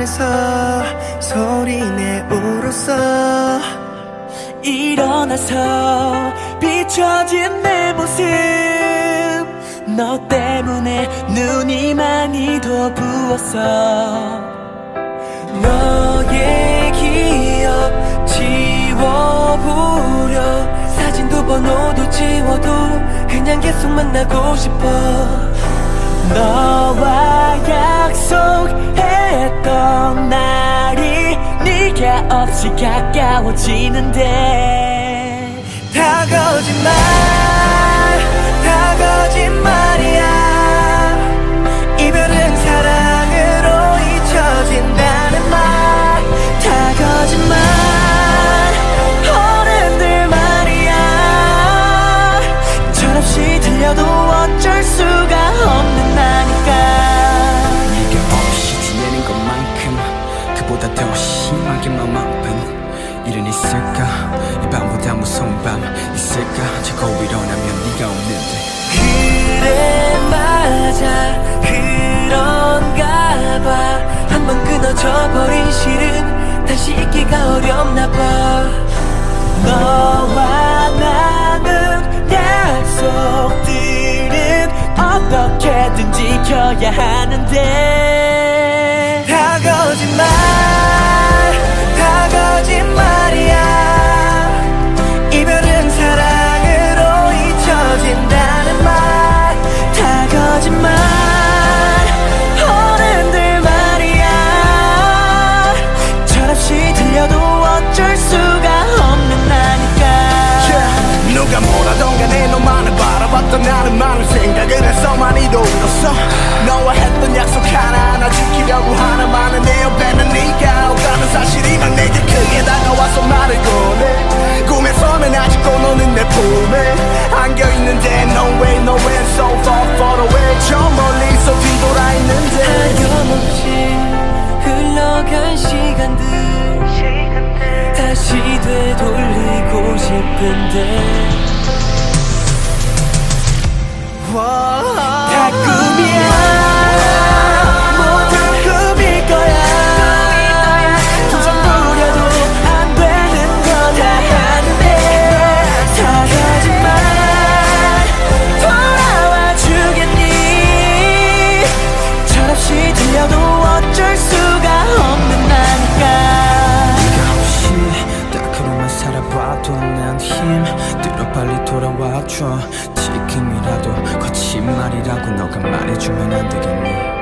안에서 소리내 울었어. 일어나서 비춰진 내 모습, 너 때문에 눈이 많이 더 부었어. 너의 기억 지워보려 사진도 번호도 지워도 그냥 계속 만나고 싶어. 너와 약속했던 날이 네가 없이 가까워지는데 다 거짓말, 다 거짓말이야. 이별은 사랑으로 잊혀진다는 말 다 거짓말. 어른들 말이야. 철없이 들려도 어쩔 수가 없는 나니까. 네가 없이 지내는 것만큼 그보다 더 심하게 마음 아픈 일은 있을까? 이 밤보다 무서운 밤 있을까? 자고 일어나면 네가 없는데. 그래 맞아 그런가 봐. 한번 끊어져 버린 실은 다시 잊기가 어렵나 봐. 너와 나눈 약속들은 어떻게든 지켜야 하는데 다 거짓말, 다 거짓말이야. 이별은 사랑으로 잊혀진다는 말 다 거짓말. 어른들 말이야. 철없이 들려도 어쩔 수가 없는 나니까. 누가 뭐라던 간에 너만을 바라봤던 나는 많은 생각을 해서 많이도 울었어. 너와 했던 약속 하나하나 지키려고 하는 많은 내 옆에는 네가 없다는 사실이 막 내게 크게 다가와서 말을 꺼내. 꿈에서는 아직도 너는 내 품에 안겨있는데 No way, no way, so far, far away. 저 멀리서 뒤돌아 있는데 하염없이 흘러간 시간들 다시 되돌리고 싶은데 다 꿈이야. 모두 꿈일 거야. 두번 부려도 안 되는 거다 하는데 다 거짓말. 돌아와 주겠니? 철없이 들려도 어쩔 수가 없는 나니까. 네가 없이 딱으로만 살아봐도 난 힘들어. 빨리 돌아와줘. 지금이라도 거짓말이라고 너가 말해주면 안 되겠니?